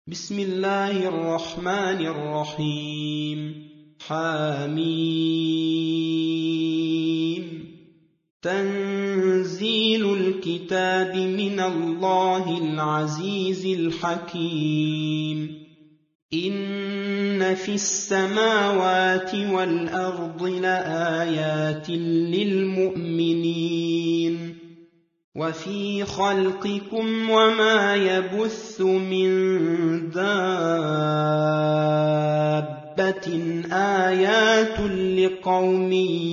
بسم الله الرحمن الرحيم. حميم. تنزيل الكتاب من الله العزيز الحكيم. إن في السماوات والأرض لآيات للمؤمنين وفي خلقكم وما يبث من دابة آيات لقوم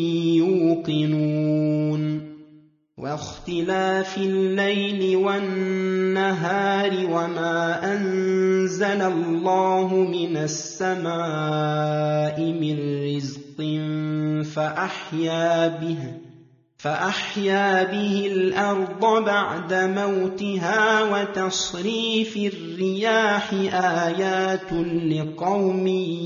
يوقنون واختلاف الليل والنهار وما أنزل الله من السماء من رزق فأحيا به الأرض بعد موتها وتصريف الرياح آيات لقوم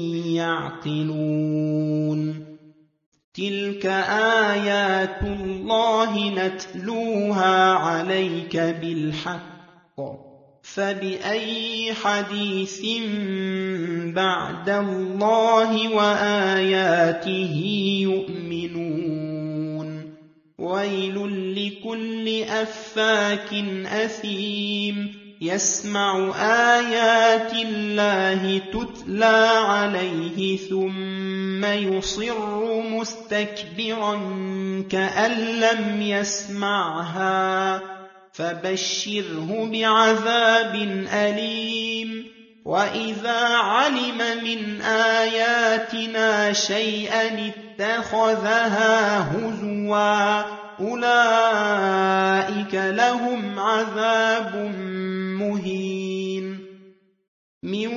يعقلون. تلك آيات الله نتلوها عليك بالحق فبأي حديث بعد الله وآياته يؤمنون. ويل لكل أفاك أثيم يسمع آيات الله تتلى عليه ثم يصر مستكبرا كأن لم يسمعها فبشره بعذاب أليم. وإذا علم من آياتنا شيئا اتخذها هزوا أولئك لهم عذاب مهين. من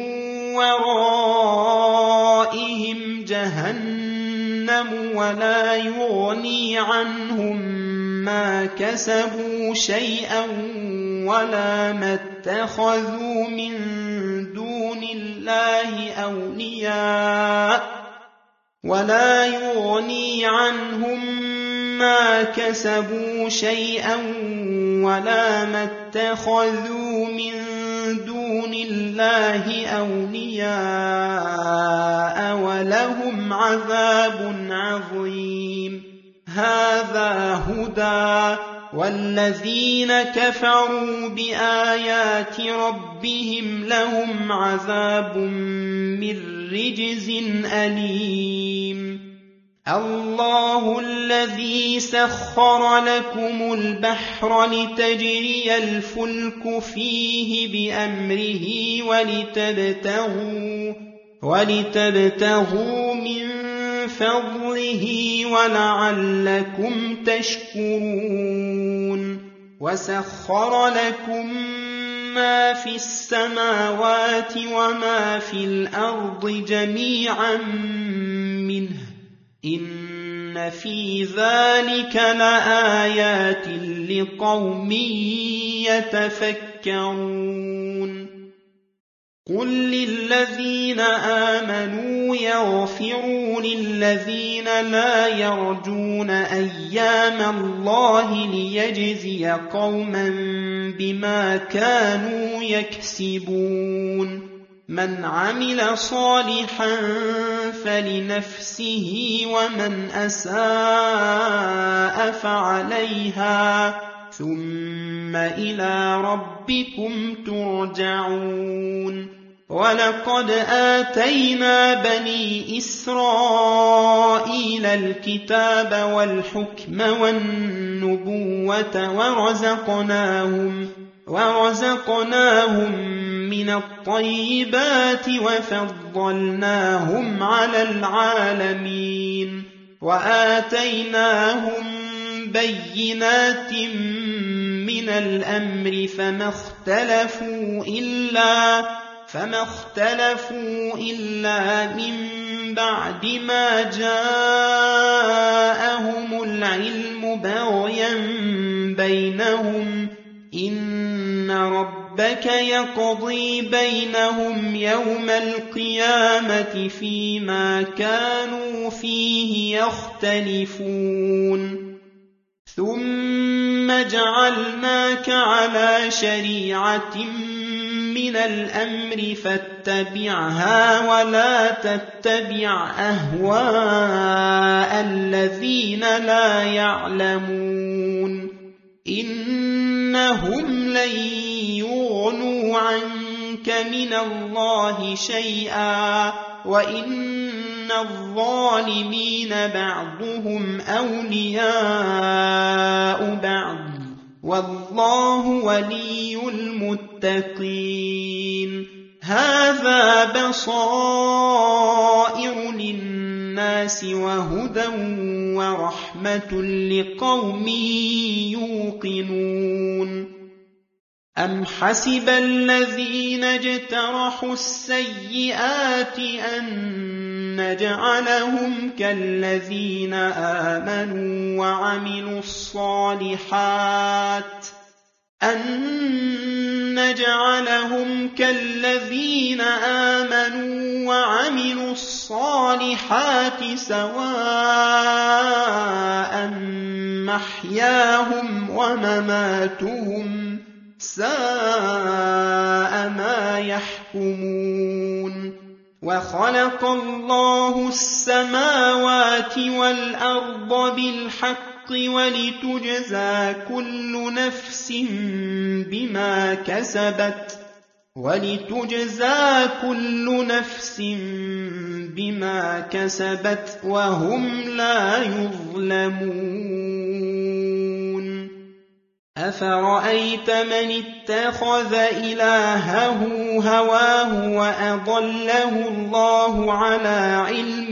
ورائهم جهنم ولا يغني عنهم ما كسبوا شيئا ولا ما اتخذوا من دون الله أولياء ولا يغني عنهم ما كسبوا شيئا ولا ما اتخذوا من دون الله أولياء ولهم عذاب عظيم. هذا هدى والذين كفروا بآيات ربهم لهم عذاب من رجز أليم. الله الذي سخر لكم البحر لتجري الفلك فيه بأمره ولتبتغوا من فضله ولعلكم تشكرون. وسخر لكم ما في السماوات وما في الأرض جميعا منه إن في ذلك لآيات لقوم يتفكرون. قل للذين آمنوا يغفروا للذين لا يرجون أيام الله ليجزي قوما بما كانوا يكسبون. من عمل صالحا فلنفسه ومن أساء فعليها ثم إلى ربكم ترجعون. ولقد آتينا بني إسرائيل الكتاب والحكم والنبوة ورزقناهم من الطيبات وفضلناهم على العالمين وآتيناهم بينات من الأمر فما اختلفوا إلا من بعد ما جاءهم العلم بغيا بينهم إن ربك يقضي بينهم يوم القيامة فيما كانوا فيه يختلفون. ثم جعلناك على شريعة من الأمر فاتبعها ولا تتبع أهواء الذين لا يعلمون إنهم لن يغنوا عنك من الله شيئا وإن الظالمين بعضهم أولياء بعض والله ولي المتقين هذا بصائر للناس وهدى ورحمة لقوم يوقنون أم حسب الذين اجترحوا السيئات أن نجعلهم كالذين آمنوا وعملوا الصالحات سواء محياهم ومماتهم ساء ما يحكمون وخلق الله السماوات والأرض بالحق ولتجزى كل نفس بما كسبت وهم لا يظلمون أفرأيت من اتخذ إلهه هواه وأضله الله على علم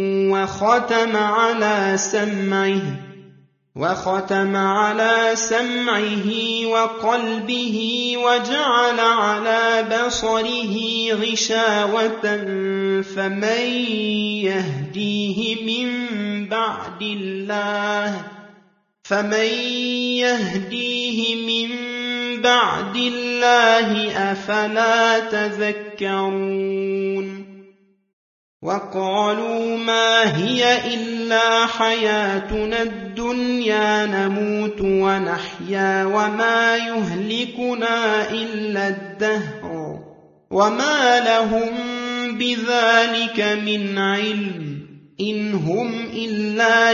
وختم على سمعه وقلبه وجعل على بصره غشاوة فمن يهديه من بعد الله أفلا تذكرون وقالوا ما هي إلا حياتنا الدنيا نموت ونحيا وما يهلكنا إلا الدهر وما لهم بذلك من علم إن هم إلا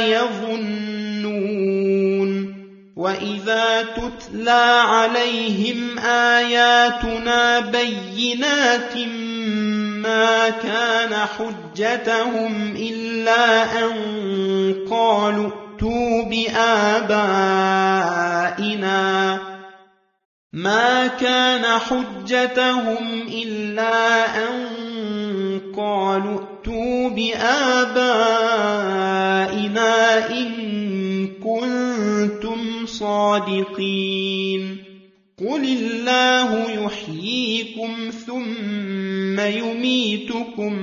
يظنون وإذا تتلى عليهم آياتنا بينات ما كان حجتهم إلا أن قالوا ائتوا بآبائنا إن كنتم صادقين قل الله يحييكم ثم يميتكم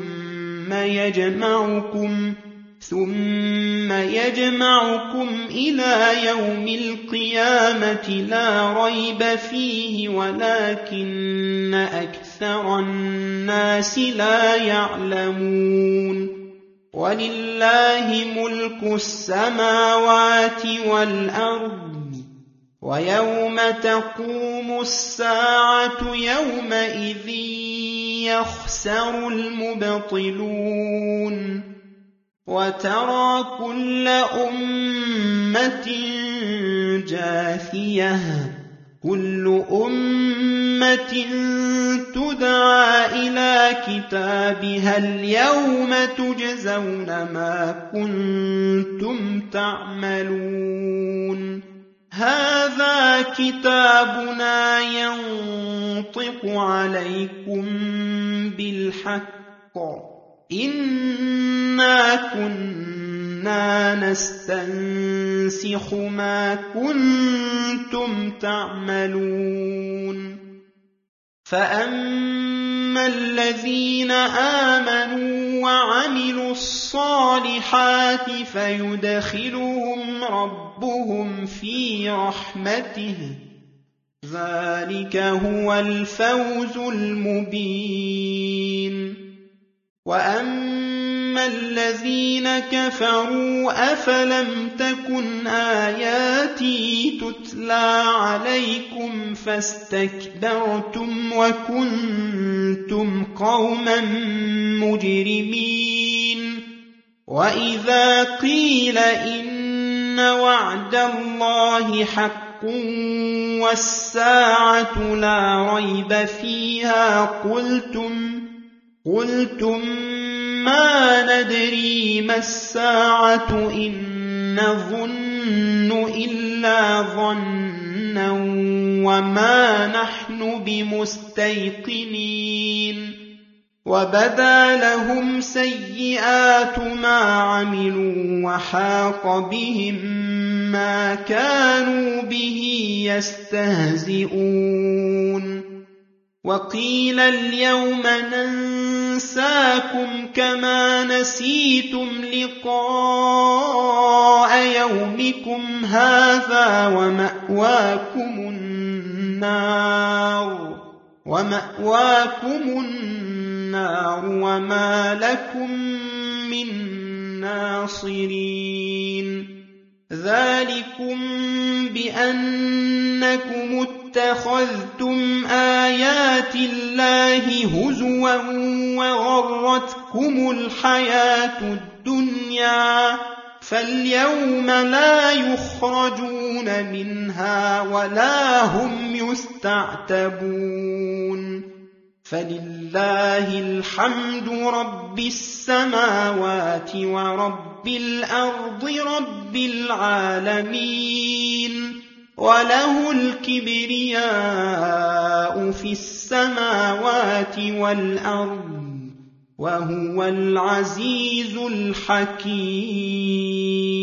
ثم يجمعكم إلى يوم القيامة لا ريب فيه ولكن أكثر الناس لا يعلمون ولله ملك السماوات والأرض ويوم تقوم الساعة يومئذ يخسر المبطلون وترى كل أمة جاثية كل أمة تدعى إلى كتابها اليوم تجزون ما كنتم تعملون هذا كتابنا ينطق عليكم بالحق إنا كنا نستنسخ ما كنتم تعملون فأما الذين آمنوا وعملوا الصالحات فيدخلهم ربهم في رحمته ذلك هو الفوز المبين وأما الذين كفروا أفلم تكن آياتي تتلى عليكم فاستكبرتم وكنتم قوما مجرمين وإذا قيل إن وعد الله حق والساعة لا ريب فيها قلتم ما ندري ما الساعة إن نظن إلا ظنا وما نحن بمستيقنين وبدا لهم سيئات ما عملوا وحاق بهم ما كانوا به يستهزئون وقيل اليوم ننساكم كما نسيتم لقاء يومكم هذا ومأواكم النار وما لكم من ناصرين ذلكم بأنكم اتخذتم آيات الله هزوا وغرتكم الحياة الدنيا فاليوم لا يخرجون منها ولا هم يستعتبون فلله الحمد رب السماوات ورب الأرض رب العالمين وله الكبرياء في السماوات والأرض وهو العزيز الحكيم